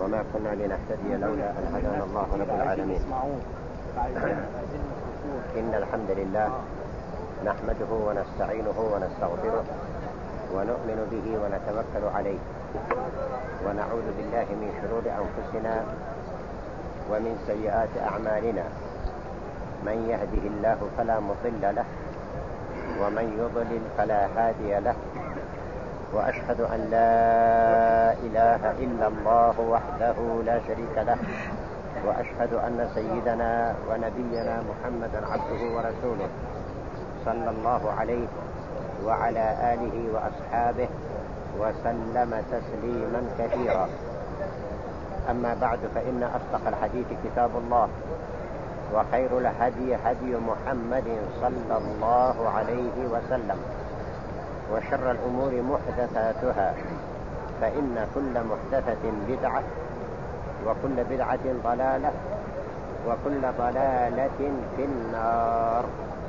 وما كنا لنهتدي لولا أن هدانا الله رب العالمين. إن الحمد لله نحمده ونستعينه ونستغفره ونؤمن به ونتوكل عليه ونعوذ بالله من شرور أنفسنا ومن سيئات أعمالنا. من يهده الله فلا مضل له ومن يضلل فلا هادي له، وأشهد أن لا إله إلا الله وحده لا شريك له، وأشهد أن سيدنا ونبينا محمدا عبده ورسوله صلى الله عليه وعلى آله وأصحابه وسلم تسليما كثيرا. أما بعد، فإن أصدق الحديث كتاب الله، وخير الهدي هدي محمد صلى الله عليه وسلم، وشر الأمور محدثاتها، فإن كل محدثة بدعة، وكل بدعة ضلالة، وكل ضلالة في النار.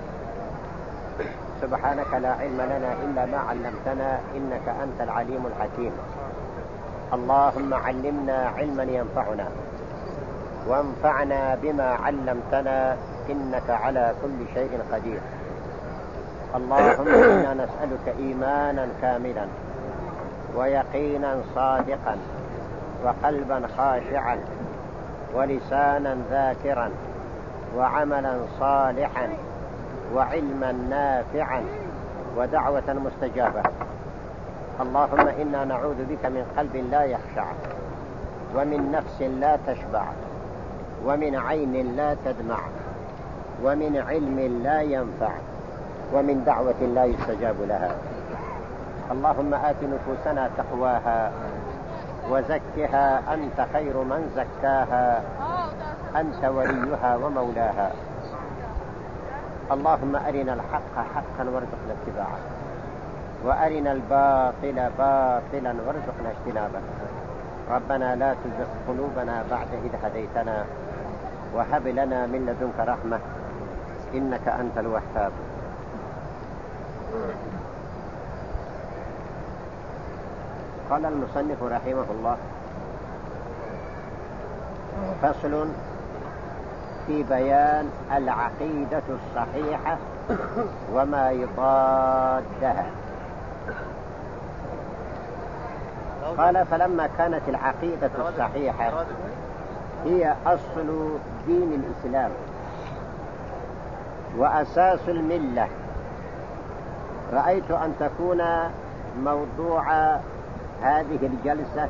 سبحانك لا علم لنا إلا ما علمتنا، إنك أنت العليم الحكيم. اللهم علمنا علما ينفعنا، وانفعنا بما علمتنا، إنك على كل شيء قدير. اللهم إنا نسألك إيمانا كاملا، ويقينا صادقا، وقلبا خاشعا، ولسانا ذاكرا، وعملا صالحا، وعلما نافعا، ودعوة مستجابة. اللهم إنا نعوذ بك من قلب لا يخشع، ومن نفس لا تشبع، ومن عين لا تدمع، ومن علم لا ينفع، ومن دعوة لا يستجاب لها. اللهم آت نفوسنا تقواها، وزكها أنت خير من زكاها، أنت وليها ومولاها. اللهم أرنا الحق حقا وارزقنا اتباعه، وأرنا الباطل باطلا وارزقنا اجتنابه. ربنا لا تزغ قلوبنا بعد إذ هديتنا، وهب لنا من لدنك رحمة، إنك أنت الوهاب. قال المصنف رحمه الله: فصل في بيان العقيدة الصحيحة وما يضادها. قال: فلما كانت العقيدة الصحيحة هي أصل دين الإسلام وأساس الملة، رأيت أن تكون موضوع هذه الجلسة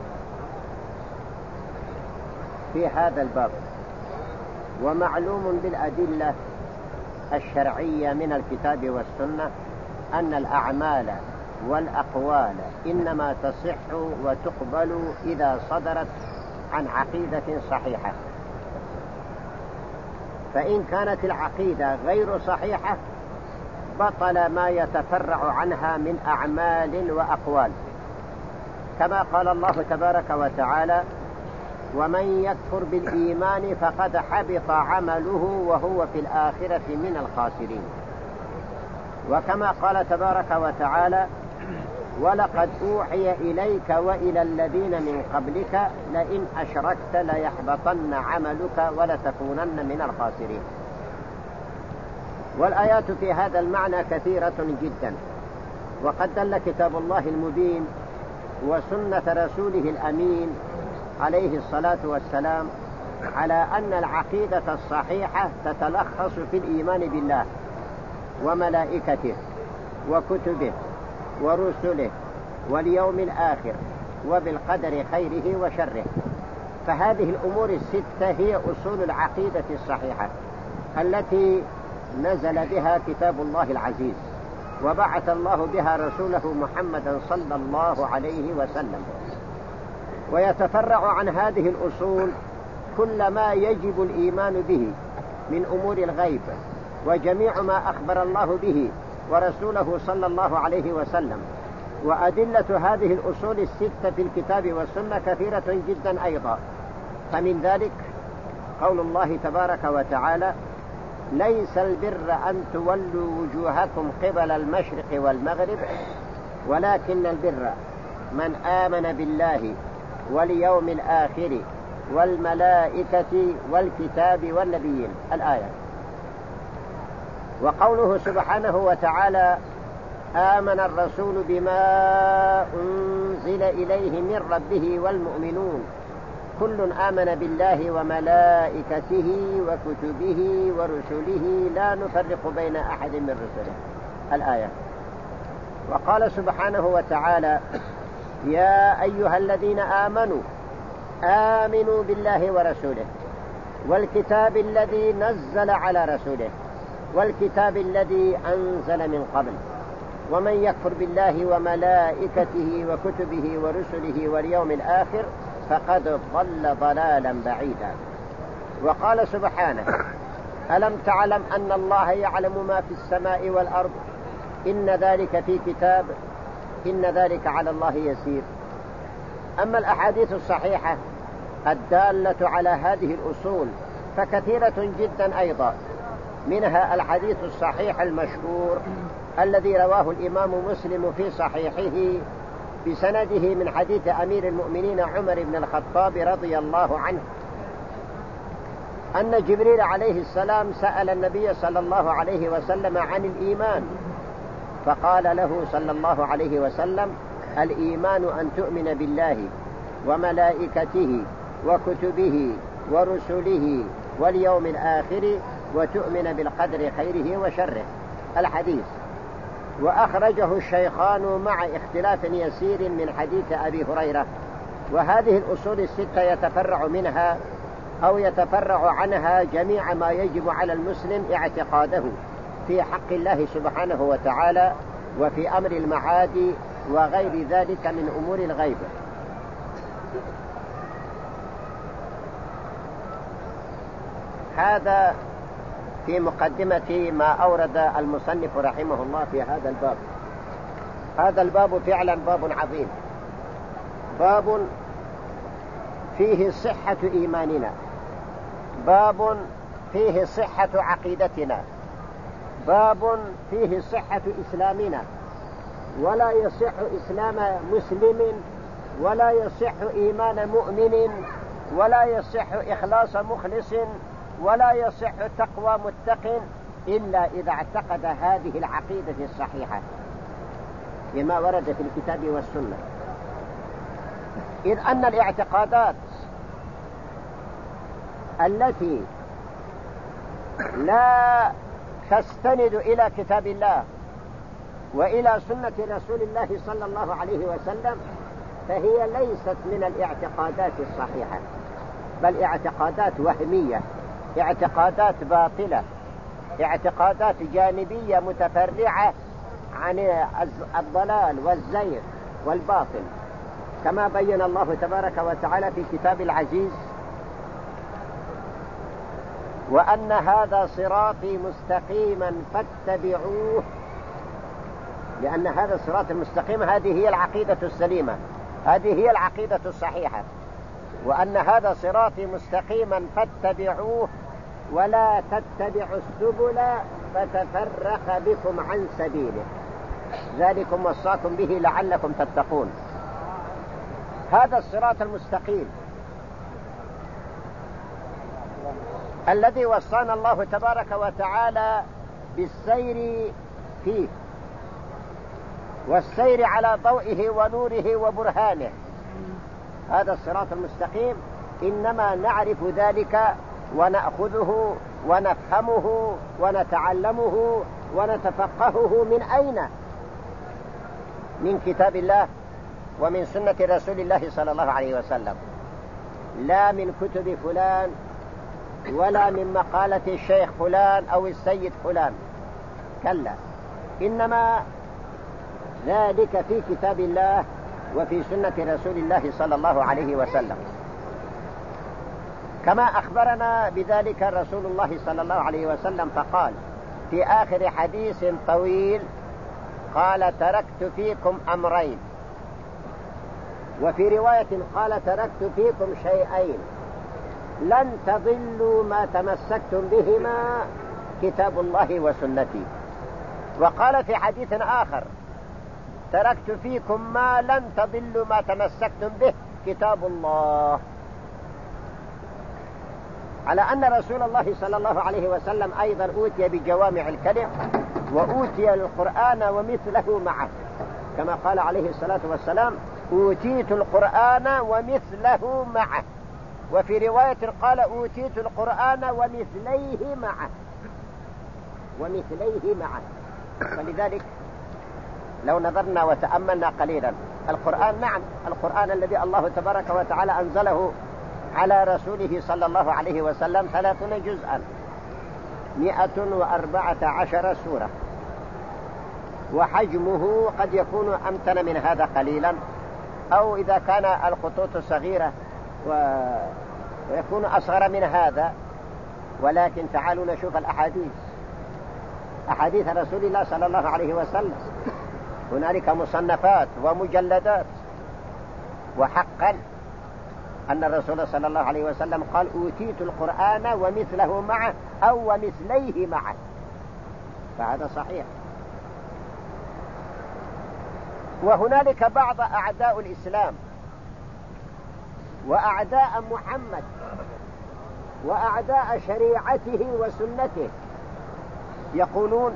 في هذا الباب. ومعلوم بالأدلة الشرعية من الكتاب والسنة أن الأعمال والأقوال إنما تصح وتقبل إذا صدرت عن عقيدة صحيحة. فإن كانت العقيدة غير صحيحة بطل ما يتفرع عنها من أعمال وأقوال، كما قال الله تبارك وتعالى: ومن يكفر بالإيمان فقد حبط عمله وهو في الآخرة من الخاسرين. وكما قال تبارك وتعالى: ولقد أوحي إليك وإلى الذين من قبلك لئن أشركت ليحبطن عملك ولتكونن من الخاسرين. والآيات في هذا المعنى كثيرة جدا، وقد دل كتاب الله المبين وسنة رسوله الأمين عليه الصلاة والسلام على أن العقيدة الصحيحة تتلخص في الإيمان بالله وملائكته وكتبه ورسله واليوم الآخر وبالقدر خيره وشره. فهذه الأمور الستة هي أصول العقيدة الصحيحة التي نزل بها كتاب الله العزيز، وبعث الله بها رسوله محمدا صلى الله عليه وسلم. ويتفرع عن هذه الأصول كل ما يجب الإيمان به من أمور الغيب، وجميع ما أخبر الله به ورسوله صلى الله عليه وسلم. وأدلة هذه الأصول الستة في الكتاب والسنة كثيرة جدا أيضا. فمن ذلك قول الله تبارك وتعالى: ليس البر أن تولوا وجوهكم قبل المشرق والمغرب ولكن البر من آمن بالله واليوم الآخر والملائكة والكتاب والنبيين. الآية. وقوله سبحانه وتعالى: آمن الرسول بما أنزل إليه من ربه والمؤمنون كل آمن بالله وملائكته وكتبه ورسله لا نفرق بين أحد من رسله. الآية. وقال سبحانه وتعالى: يا أيها الذين آمنوا آمنوا بالله ورسوله والكتاب الذي نزل على رسوله والكتاب الذي أنزل من قبل ومن يكفر بالله وملائكته وكتبه ورسله واليوم الآخر فقد ضل ضلالا بعيدا. وقال سبحانه: ألم تعلم أن الله يعلم ما في السماء والأرض إن ذلك في كتاب إن ذلك على الله يسير. أما الأحاديث الصحيحة الدالة على هذه الأصول فكثيرة جدا أيضا، منها الحديث الصحيح المشهور الذي رواه الإمام مسلم في صحيحه بسنده من حديث أمير المؤمنين عمر بن الخطاب رضي الله عنه أن جبريل عليه السلام سأل النبي صلى الله عليه وسلم عن الإيمان، فقال له صلى الله عليه وسلم: الإيمان أن تؤمن بالله وملائكته وكتبه ورسله واليوم الآخر وتؤمن بالقدر خيره وشره. الحديث. وأخرجه الشيخان مع اختلاف يسير من حديث أبي هريرة. وهذه الأصول الستة يتفرع منها أو يتفرع عنها جميع ما يجب على المسلم اعتقاده في حق الله سبحانه وتعالى وفي أمر المعاد وغير ذلك من أمور الغيب. هذا في مقدمة ما أورد المصنف رحمه الله في هذا الباب. هذا الباب فعلا باب عظيم، باب فيه صحة إيماننا، باب فيه صحة عقيدتنا، باب فيه صحة إسلامنا. ولا يصح إسلام مسلم ولا يصح إيمان مؤمن ولا يصح إخلاص مخلص ولا يصح تقوى متق إلا إذا اعتقد هذه العقيدة الصحيحة بما ورد في الكتاب والسنة. إذ أن الاعتقادات التي لا تستند إلى كتاب الله وإلى سنة رسول الله صلى الله عليه وسلم فهي ليست من الاعتقادات الصحيحة، بل اعتقادات وهمية، اعتقادات باطلة، اعتقادات جانبية متفرعة عن الضلال والزيغ والباطل، كما بين الله تبارك وتعالى في كتاب العزيز: وأن هذا صراطي مستقيما فاتبعوه. لأن هذا الصراط المستقيم هذه هي العقيدة السليمة، هذه هي العقيدة الصحيحة. وأن هذا صراطي مستقيما فاتبعوه ولا تتبعوا السبل فتفرق بكم عن سبيله ذلكم وصاكم به لعلكم تتقون. هذا الصراط المستقيم الذي وصانا الله تبارك وتعالى بالسير فيه والسير على ضوئه ونوره وبرهانه. هذا الصراط المستقيم إنما نعرف ذلك ونأخذه ونفهمه ونتعلمه ونتفقهه من أين؟ من كتاب الله ومن سنة رسول الله صلى الله عليه وسلم، لا من كتب فلان ولا من مقالة الشيخ فلان أو السيد فلان، كلا، إنما ذلك في كتاب الله وفي سنة رسول الله صلى الله عليه وسلم، كما أخبرنا بذلك رسول الله صلى الله عليه وسلم فقال في آخر حديث طويل قال: تركت فيكم أمرين، وفي رواية قال: تركت فيكم شيئين لن تضلوا ما تمسكتم بهما كتاب الله وسنتي. وقال في حديث آخر: تركت فيكم ما لن تضلوا ما تمسكتم به كتاب الله. على أن رسول الله صلى الله عليه وسلم أيضا أوتي بجوامع الكلم وأوتي القرآن ومثله معه، كما قال عليه الصلاة والسلام: أوتيت القرآن ومثله معه. وفي رواية قال: أوتيت القرآن ومثليه معه، ومثليه معه. فلذلك لو نظرنا وتأملنا قليلا القرآن، نعم القرآن الذي الله تبارك وتعالى أنزله على رسوله صلى الله عليه وسلم 30 جزءا، 114 سورة، وحجمه قد يكون أمتن من هذا قليلا، أو إذا كان الخطوط صغيرة ويكون أصغر من هذا. ولكن تعالوا نشوف أحاديث رسول الله صلى الله عليه وسلم. هنالك مصنفات ومجلدات. وحقا أن الرسول صلى الله عليه وسلم قال: أوتيت القرآن ومثله معه أو ومثليه معه، فهذا صحيح. وهنالك بعض أعداء الإسلام وأعداء محمد وأعداء شريعته وسنته يقولون: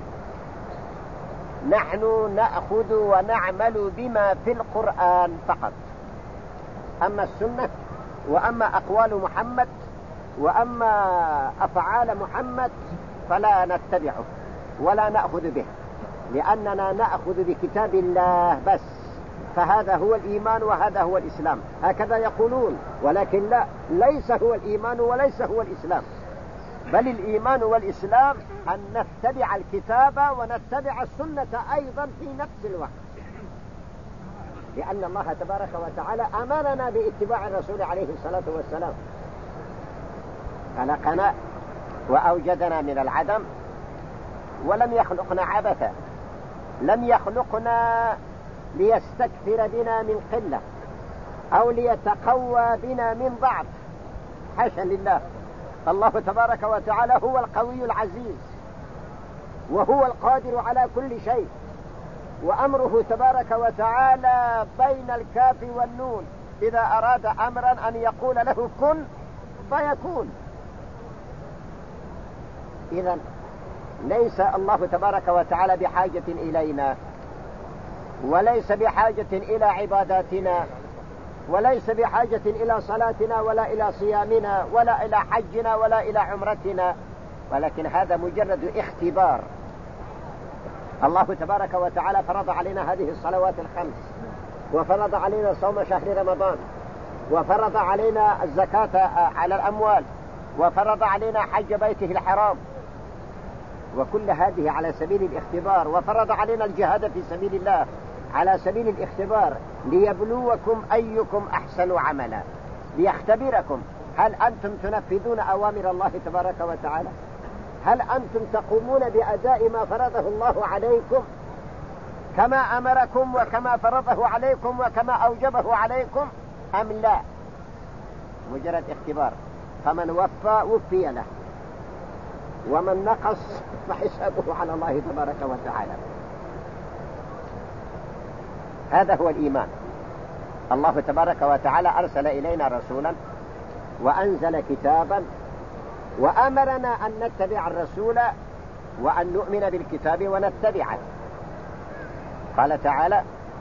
نحن نأخذ ونعمل بما في القرآن فقط، أما السنة وأما أقوال محمد وأما أفعال محمد فلا نتبعه ولا نأخذ به، لأننا نأخذ بكتاب الله بس، فهذا هو الإيمان وهذا هو الإسلام. هكذا يقولون، ولكن لا، ليس هو الإيمان وليس هو الإسلام، بل الإيمان والإسلام أن نتبع الكتاب ونتبع السنة أيضا في نفس الوقت، لأن الله تبارك وتعالى أمرنا باتباع الرسول عليه الصلاة والسلام. خلقنا وأوجدنا من العدم ولم يخلقنا عبثا، لم يخلقنا ليستكثر بنا من قلة أو ليتقوى بنا من ضعف، حاشا لله. الله تبارك وتعالى هو القوي العزيز، وهو القادر على كل شيء، وأمره تبارك وتعالى بين الكاف والنون، إذا أراد أمرا أن يقول له كن فيكون. إذن ليس الله تبارك وتعالى بحاجة إلينا، وليس بحاجة إلى عباداتنا، وليس بحاجة إلى صلاتنا ولا إلى صيامنا ولا إلى حجنا ولا إلى عمرتنا، ولكن هذا مجرد اختبار. الله تبارك وتعالى فرض علينا هذه الصلوات الخمس، وفرض علينا صوم شهر رمضان، وفرض علينا الزكاة على الأموال، وفرض علينا حج بيته الحرام، وكل هذه على سبيل الاختبار. وفرض علينا الجهاد في سبيل الله على سبيل الاختبار، ليبلوكم أيكم أحسن عملا، ليختبركم هل أنتم تنفذون أوامر الله تبارك وتعالى، هل أنتم تقومون بأداء ما فرضه الله عليكم كما أمركم وكما فرضه عليكم وكما أوجبه عليكم أم لا. مجرد اختبار، فمن وفي له، ومن نقص فحسابه على الله تبارك وتعالى. هذا هو الإيمان. الله تبارك وتعالى أرسل إلينا رسولا وأنزل كتابا، وأمرنا أن نتبع الرسول وأن نؤمن بالكتاب ونتبعه. قال تعالى: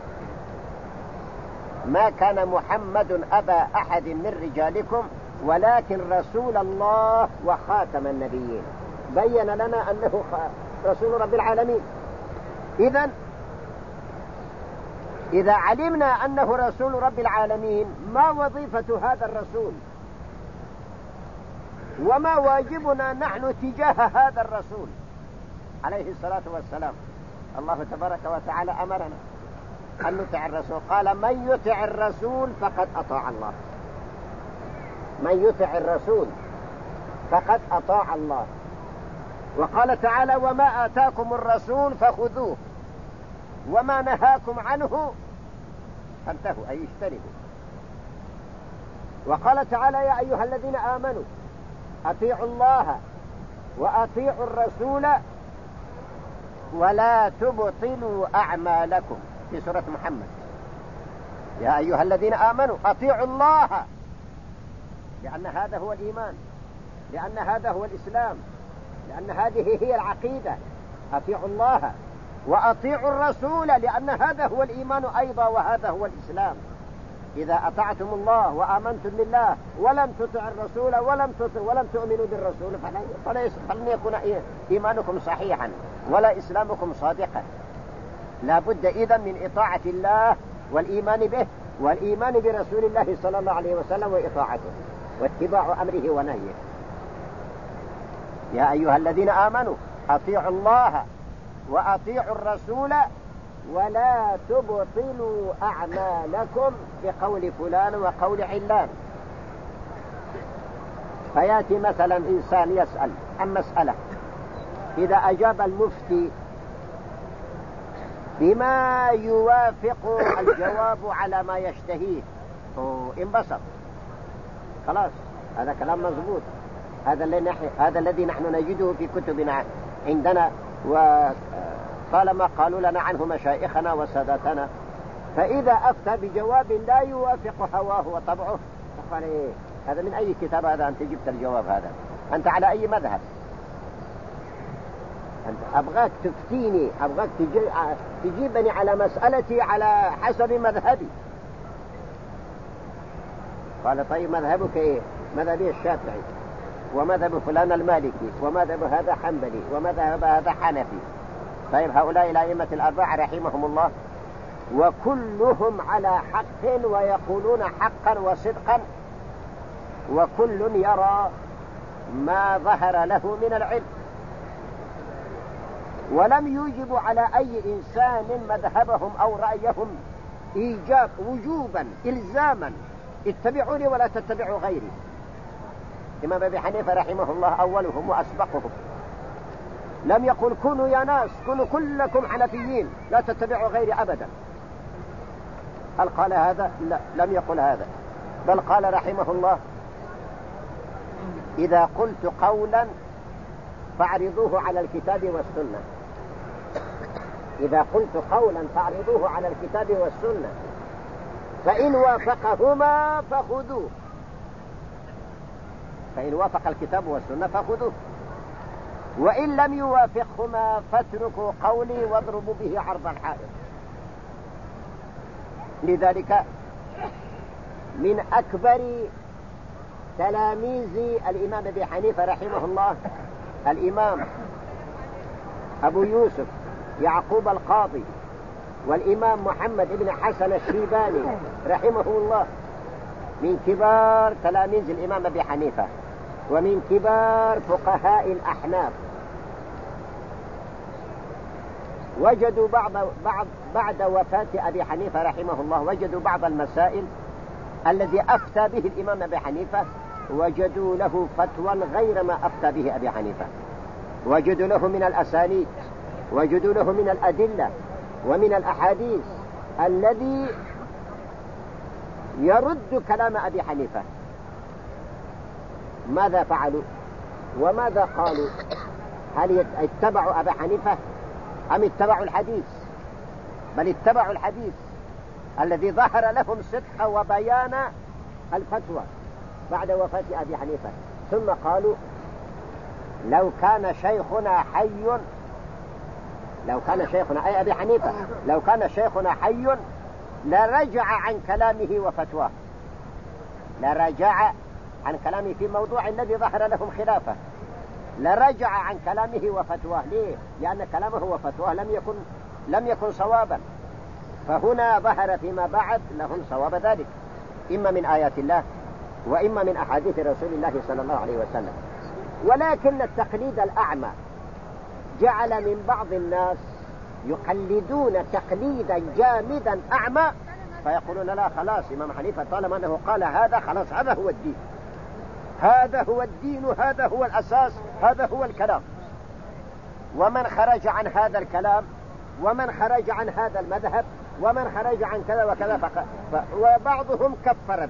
ما كان محمد أبا أحد من رجالكم ولكن رسول الله وخاتم النبيين. بين لنا أنه رسول رب العالمين. إذا علمنا أنه رسول رب العالمين، ما وظيفة هذا الرسول وما واجبنا نحن تجاه هذا الرسول عليه الصلاة والسلام؟ الله تبارك وتعالى أمرنا أن نطع الرسول، قال: من يطع الرسول فقد أطاع الله. من يطع الرسول فقد أطاع الله. وقال تعالى: وما آتاكم الرسول فخذوه وما نهاكم عنه فانتهوا، أي اجتنبوا. وقال تعالى: يا أيها الذين آمنوا أطيعوا الله وأطيعوا الرسول ولا تبطلوا أعمالكم، في سورة محمد. يا أيها الذين آمنوا أطيعوا الله، لأن هذا هو الإيمان. لأن هذا هو الإسلام، لأن هذه هي العقيدة. أطيعوا الله وأطيعوا الرسول، لأن هذا هو الإيمان أيضا، وهذا هو الإسلام. إذا أطعتم الله وآمنتم بالله ولم تطع الرسول ولم تؤمنوا بالرسول فلن يكون إيمانكم صحيحا ولا إسلامكم صادقا. لا بد إذن من إطاعة الله والإيمان به والإيمان برسول الله صلى الله عليه وسلم وإطاعته واتباع أمره ونهيه. يا أيها الذين آمنوا أطيعوا الله وأطيعوا الرسول ولا تبطلوا أعمالكم بقول فلان وقول علان. فيأتي مثلا إنسان يسأل عن مسألة، إذا أجاب المفتي بما يوافق الجواب على ما يشتهيه انبسط، خلاص هذا كلام مضبوط، هذا الذي نحن نجده في كتبنا عندنا، وطالما قالوا لنا عنه مشايخنا وسادتنا. فإذا أفتى بجواب لا يوافق هواه وطبعه فقال إيه هذا من أي كتاب هذا؟ أنت جبت الجواب هذا؟ أنت على أي مذهب؟ أنت أبغاك تفتيني، أبغاك تجيبني على مسألتي على حسب مذهبي. قال طيب مذهبك إيه؟ مذهبي الشافعي، ومذهب فلان المالكي، ومذهب هذا حنبلي، ومذهب هذا حنفي. طيب هؤلاء الأئمة الأربعة رحمهم الله وكلهم على حق ويقولون حقا وصدقا، وكل يرى ما ظهر له من العلم، ولم يوجب على أي إنسان مذهبهم أو رأيهم إيجاب وجوبا إلزاما، اتبعوني ولا تتبعوا غيري. إمام أبي حنيفة رحمه الله أولهم وأسبقهم، لم يقل كونوا يا ناس كونوا كلكم حنفيين لا تتبعوا غيري أبدا. هل قال هذا؟ لا، لم يقل هذا، بل قال رحمه الله إذا قلت قولا فاعرضوه على الكتاب والسنة. إذا قلت قولا فاعرضوه على الكتاب والسنة، فإن وافقهما فخذوه، فإن وافق الكتاب والسنة فخذوه، وإن لم يوافقهما فاتركوا قولي واضربوا به عرض الحائط. لذلك من أكبر تلاميذ الإمام أبي حنيفة رحمه الله الإمام أبو يوسف يعقوب القاضي، والإمام محمد بن حسن الشيباني رحمه الله، من كبار تلاميذ الإمام أبي حنيفة ومن كبار فقهاء الأحناف. وجدوا بعد وفاة أبي حنيفة رحمه الله وجدوا بعض المسائل الذي أفتى به الإمام أبي حنيفة، وجدوا له فتوى غير ما أفتى به أبي حنيفة، وجدوا له من الأسانيد، وجدوا له من الأدلة ومن الأحاديث الذي يرد كلام أبي حنيفة. ماذا فعلوا وماذا قالوا؟ هل اتبعوا أبي حنيفة أم اتبعوا الحديث؟ بل اتبعوا الحديث الذي ظهر لهم صدق وبيان الفتوى بعد وفاة أبي حنيفة. ثم قالوا لو كان شيخنا أي أبي حنيفة لو كان شيخنا حي لرجع عن كلامه وفتواه، لرجع عن كلامه في موضوع الذي ظهر لهم خلافه، لرجع عن كلامه وفتواه. ليه؟ لأن كلامه وفتواه لم يكن صوابا، فهنا ظهر فيما بعد لهم صواب ذلك، إما من آيات الله وإما من أحاديث رسول الله صلى الله عليه وسلم. ولكن التقليد الأعمى جعل من بعض الناس يقلدون تقليدا جامدا أعمى، فيقولون لا خلاص إمام حنيفة طالما أنه قال هذا خلاص هذا هو الدين، هذا هو الدين، هذا هو الأساس، هذا هو الكلام. ومن خرج عن هذا الكلام ومن خرج عن هذا المذهب ومن خرج عن كذا وكذا وبعضهم كفر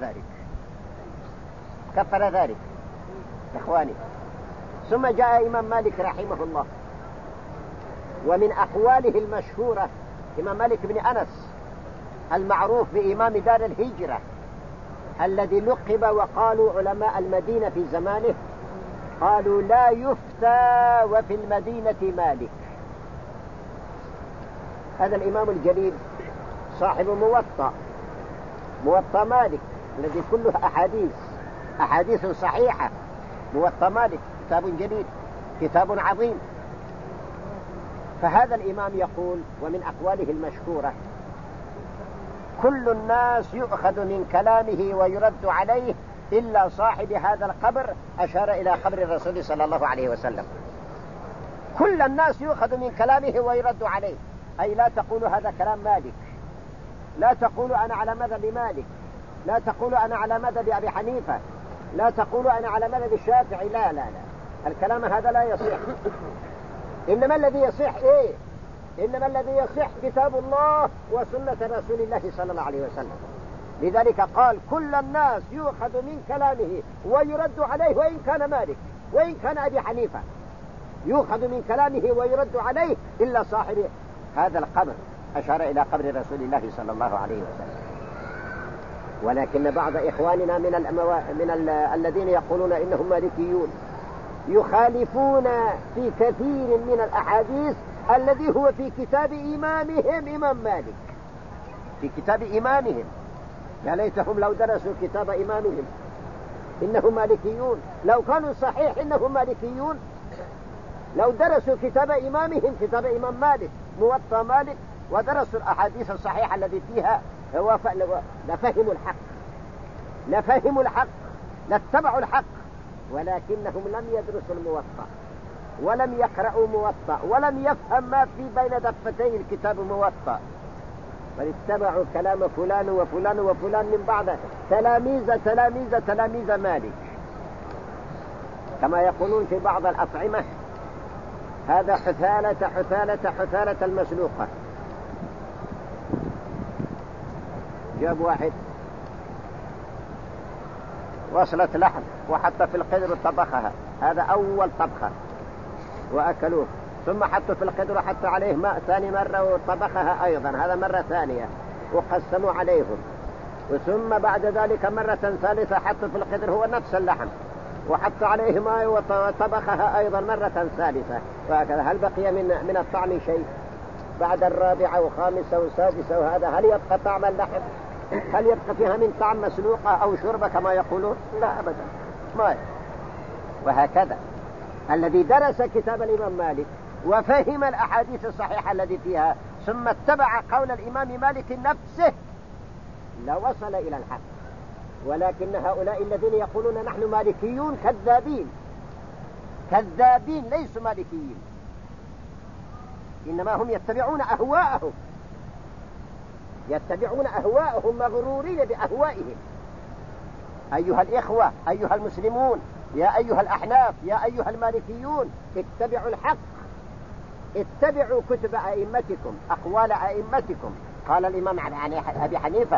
ذلك إخواني. ثم جاء إمام مالك رحمه الله، ومن أقواله المشهورة إمام مالك بن أنس المعروف بإمام دار الهجرة الذي لقب وقالوا علماء المدينة في زمانه قالوا لا يفتى وفي المدينة مالك. هذا الإمام الجليل صاحب موطأ مالك الذي كله أحاديث صحيحة. موطأ مالك كتاب جليل، كتاب عظيم. فهذا الإمام يقول ومن أقواله المشهورة: كل الناس يؤخذ من كلامه ويرد عليه إلا صاحب هذا القبر، أشار إلى قبر الرسول صلى الله عليه وسلم. كل الناس يؤخذ من كلامه ويرد عليه، أي لا تقول هذا كلام مالك، لا تقول أنا على مذهب مالك، لا تقول أنا على مذهب أبي حنيفة، لا تقول أنا على مذهب الشافعي، لا لا لا، الكلام هذا لا يصح. إنما الذي يصح إيه؟ إنما الذي يصح كتاب الله وسنة رسول الله صلى الله عليه وسلم. لذلك قال: كل الناس يؤخذ من كلامه ويرد عليه وإن كان مالك وإن كان أبي حنيفة، يؤخذ من كلامه ويرد عليه إلا صاحب هذا القبر، أشار إلى قبر رسول الله صلى الله عليه وسلم. ولكن بعض إخواننا من الذين يقولون إنهم مالكيون يخالفون في كثير من الأحاديث الذي هو في كتاب إمامهم إمام مالك، في كتاب إمامهم. يا ليتهم لو درسوا كتاب إمامهم، إنهم مالكيون. لو كانوا صحيح إنهم مالكيون لو درسوا كتاب إمامهم، كتاب إمام مالك، موطأ مالك، ودرسوا الأحاديث الصحيحة التي فيها لفهموا الحق، لاتبعوا الحق. ولكنهم لم يدرسوا الموطأ ولم يقرأوا موطأ ولم يفهم ما في بين دفتي الكتاب موطأ، بل اتبعوا كلام فلان وفلان وفلان من بعض تلاميذ مالك، كما يقولون في بعض الأطعمة: هذا حثالة المسلوقة. جاب واحد وصلة لحم وحط في القدر وطبخها، هذا أول طبخة وأكلوه، ثم حطوا في القدر وحط عليه ماء ثاني مرة وطبخها أيضا، هذا مرة ثانية، وقسموا عليهم. وثم بعد ذلك مرة ثالثة حطوا في القدر هو نفس اللحم وحط عليه ماء وطبخها أيضا مرة ثالثة، وهكذا. هل بقي من الطعم شيء بعد الرابعة وخامسة وسادسة؟ وهذا هل يبقى طعم اللحم؟ هل يبقى فيها من طعم مسلوقة أو شربة كما يقولون؟ لا أبدا، ما. وهكذا الذي درس كتاب الإمام مالك وفهم الأحاديث الصحيحة التي فيها ثم اتبع قول الإمام مالك نفسه لوصل إلى الحق. ولكن هؤلاء الذين يقولون نحن مالكيون كذابين، ليسوا مالكيين، إنما هم يتبعون أهواءهم مغرورين بأهوائهم. أيها الإخوة، أيها المسلمون، يا أيها الأحناف، يا أيها المالكيون، اتبعوا الحق، اتبعوا كتب أئمتكم، أقوال أئمتكم. قال الإمام أبي حنيفة: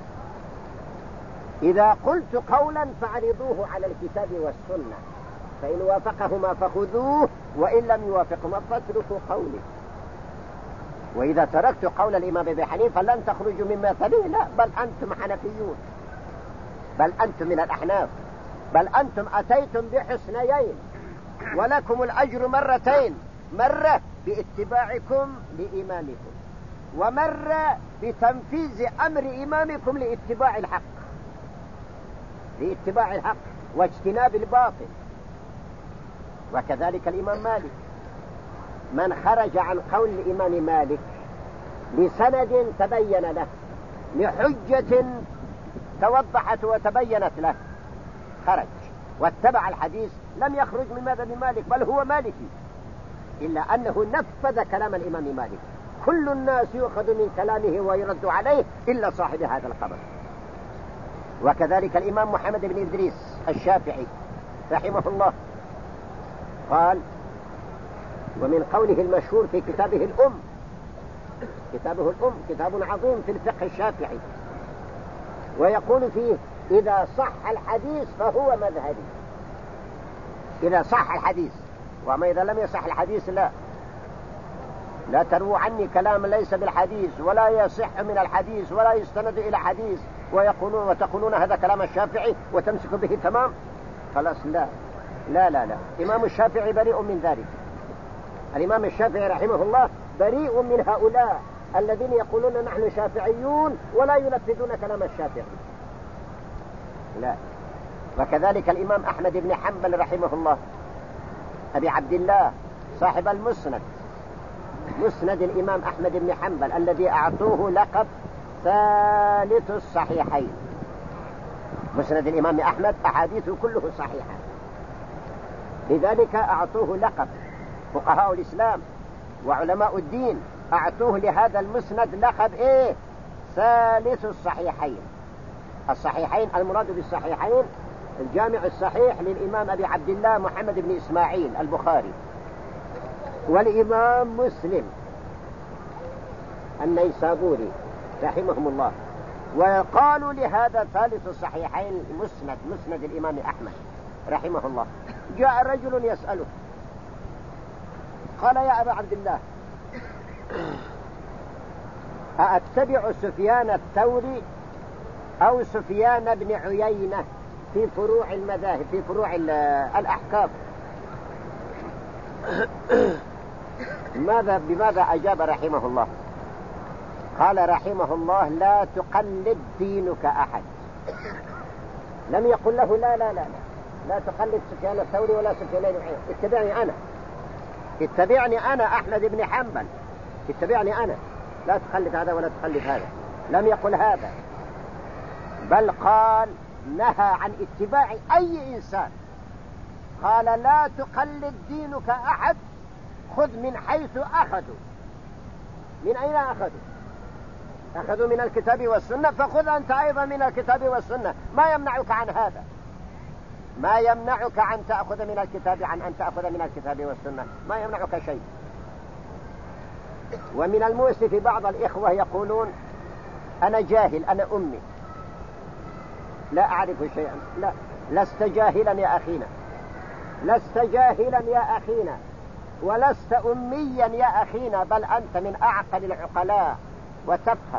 إذا قلت قولا فعرضوه على الكتاب والسنة، فإن وافقهما فخذوه وإن لم يوافقهما فاتركوا قولي. وإذا تركت قول الإمام أبي حنيفة لن تخرجوا مما تليه، لا، بل أنتم حنفيون، بل أنتم من الأحناف، بل أنتم أتيتم بحسنيين ولكم الأجر مرتين، مرة باتباعكم لإمامكم، ومرة بتنفيذ أمر إمامكم لاتباع الحق واجتناب الباطل. وكذلك الإمام مالك، من خرج عن قول الإمام مالك بسند تبين له، لحجة توضحت وتبينت له، خرج واتبع الحديث، لم يخرج من مذهب مالك، بل هو مالكي، إلا أنه نفذ كلام الإمام مالك. كل الناس يؤخذ من كلامه ويرد عليه إلا صاحب هذا القبر. وكذلك الإمام محمد بن إدريس الشافعي رحمه الله قال، ومن قوله المشهور في كتابه الأم كتاب عظيم في الفقه الشافعي، ويقول فيه: إذا صح الحديث فهو مذهبي. إذا صح الحديث، وما إذا لم يصح الحديث لا ترووا عني كلام ليس بالحديث ولا يصح من الحديث ولا يستند إلى حديث وتقولون هذا كلام الشافعي وتمسك به تمام. خلاص، لا، لا لا لا، الإمام الشافعي بريء من ذلك. الإمام الشافعي رحمه الله بريء من هؤلاء الذين يقولون نحن شافعيون ولا ينفذون كلام الشافعي، لا. وكذلك الإمام أحمد بن حنبل رحمه الله، أبي عبد الله صاحب المسند، مسند الإمام أحمد بن حنبل الذي أعطوه لقب ثالث الصحيحين. مسند الإمام أحمد أحاديثه كله صحيحة، لذلك أعطوه لقب. فقهاء الإسلام وعلماء الدين أعطوه لهذا المسند لقب إيه؟ ثالث الصحيحين. الصحيحين المراد بالصحيحين الجامع الصحيح للإمام أبي عبد الله محمد بن إسماعيل البخاري، والإمام مسلم النيسابوري رحمهم الله. وقالوا لهذا ثالث الصحيحين مسند الإمام أحمد رحمه الله. جاء رجل يسأله قال يا أبا عبد الله أأتبع سفيان الثوري أو سفيان بن عيينة في فروع المذاهب، في فروع الأحكام؟ بماذا أجاب رحمه الله؟ قال رحمه الله لا تقلد دينك أحد. لم يقل له لا لا لا لا, لا تقلد سفيان الثوري ولا سفيان بن عيينة، اتبعني أنا، اتبعني أنا أحمد بن حنبل، اتبعني أنا، لا تقلد هذا ولا تقلد هذا. لم يقل هذا، بل قال نهى عن اتباع أي إنسان. قال لا تقلد دينك أحد، خذ من حيث أخذوا. من أين أخذوا؟ أخذوا من الكتاب والسنة، فخذ أنت أيضا من الكتاب والسنة. ما يمنعك عن هذا؟ ما يمنعك عن تأخذ من الكتاب عن أن تأخذ من الكتاب والسنة؟ ما يمنعك شيء. ومن المؤسف بعض الإخوة يقولون أنا جاهل، أنا أمي، لا أعرف شيئا. لا، لست جاهلا يا أخينا، لست جاهلا يا أخينا، ولست أميا يا أخينا، بل أنت من أعقل العقلاء وتفهم.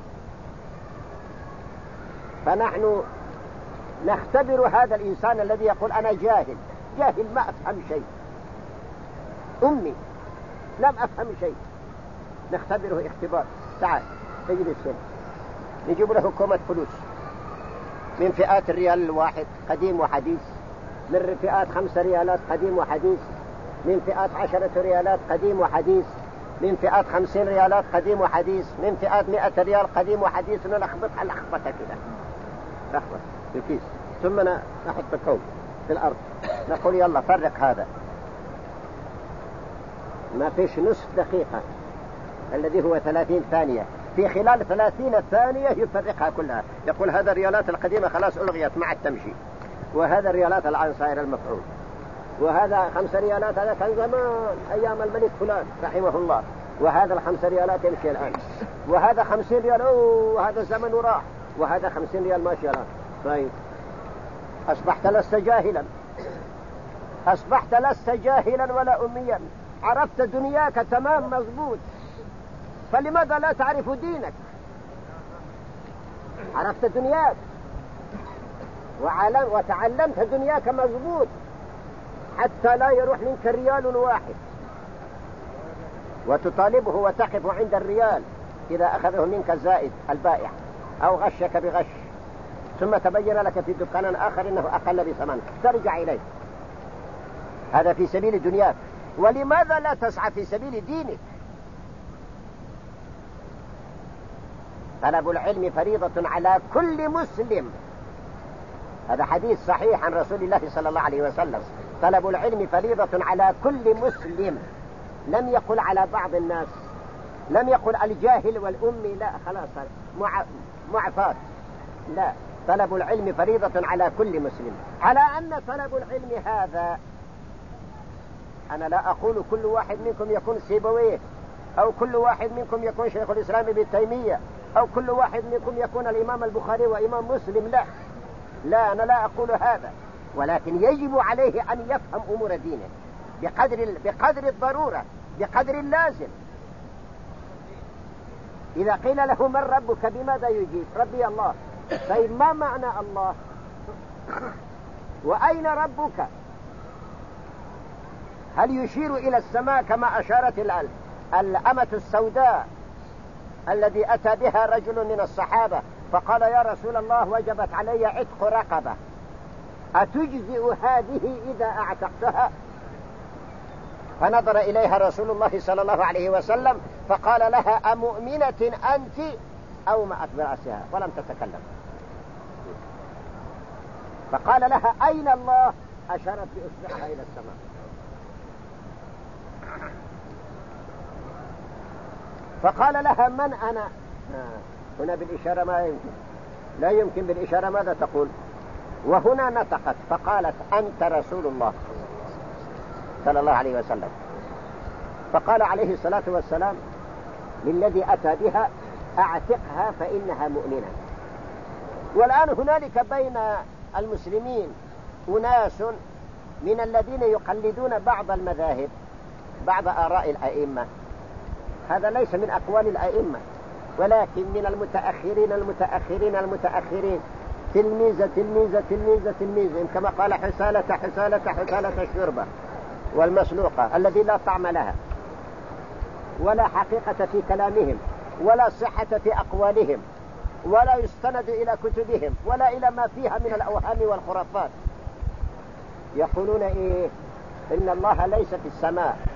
فنحن نختبر هذا الإنسان الذي يقول أنا جاهل، جاهل ما أفهم شيء، أمي لم أفهم شيء، نختبره اختبار. تعال اجلس هنا، نجيب له كومة فلوس من فئات الريال الواحد قديم وحديث، من فئات 5 ريالات قديم وحديث، من فئات 10 ريالات قديم وحديث، من فئات 50 ريالات قديم وحديث، من فئات 100 ريال قديم وحديث، ونلخبطها لخبطة كده، لخبط في الكيس، ثم نحط الكوم في الأرض، نقول يلا فرق هذا. ما فيش نصف دقيقة الذي هو 30 ثانية، في خلال 30 ثانية يفرقها كلها. يقول هذا الريالات القديمة خلاص ألغيت مع التمشي، وهذا الريالات الآن صاير المفعول، وهذا 5 ريالات هذا كان زمان أيام الملك فلان رحمه الله، وهذا 5 ريالات يمشي الآن، وهذا 50 ريال وهذا زمن راح، وهذا 50 ريال ماشي الآن. طيب أصبحت لست جاهلا، أصبحت لست جاهلا ولا أميا، عرفت دنياك تمام مضبوط، فلماذا لا تعرف دينك؟ عرفت دنياك وتعلمت دنياك مضبوط، حتى لا يروح منك ريال واحد وتطالبه وتقف عند الريال إذا أخذه منك الزائد البائع أو غشك بغش، ثم تبين لك في دكان آخر إنه أقل بثمن، ترجع إليه. هذا في سبيل دنياك. ولماذا لا تسعى في سبيل دينك؟ طلب العلم فريضة على كل مسلم، هذا حديث صحيح عن رسول الله صلى الله عليه وسلم. طلب العلم فريضة على كل مسلم، لم يقل على بعض الناس، لم يقل الجاهل والأمي، لا خلاص معفات، لا، طلب العلم فريضة على كل مسلم. على أن طلب العلم هذا، أنا لا أقول كل واحد منكم يكون سيبويه، أو كل واحد منكم يكون شيخ الإسلام ابن تيمية، أو كل واحد منكم يكون الإمام البخاري وإمام مسلم، لا لا، أنا لا أقول هذا، ولكن يجب عليه أن يفهم أمور دينه بقدر الضرورة، بقدر اللازم. إذا قيل له من ربك بماذا يجيب؟ ربي الله. طيب ما معنى الله؟ وأين ربك؟ هل يشير إلى السماء كما أشارت الأمة السوداء الذي أتى بها رجل من الصحابة فقال يا رسول الله وجبت علي عتق رقبة أتجزئ هذه إذا أعتقتها؟ فنظر إليها رسول الله صلى الله عليه وسلم فقال لها أمؤمنة أنت أو ما برأسها ولم تتكلم. فقال لها أين الله؟ أشارت بإصبعها إلى السماء. فقال لها من أنا؟ هنا بالإشارة ما يمكن، لا يمكن بالإشارة ماذا تقول؟ وهنا نطقت فقالت أنت رسول الله صلى الله عليه وسلم. فقال عليه الصلاة والسلام للذي أتى بها أعتقها فإنها مؤمنة. والآن هنالك بين المسلمين أناس من الذين يقلدون بعض المذاهب، بعض آراء الأئمة. هذا ليس من أقوال الأئمة ولكن من المتأخرين تلميذة كما قال حسالة الشربة والمسلوقة الذي لا طعم لها ولا حقيقة في كلامهم ولا صحة في أقوالهم ولا يستند إلى كتبهم ولا إلى ما فيها من الأوهام والخرافات. يقولون إيه؟ إن الله ليس في السماء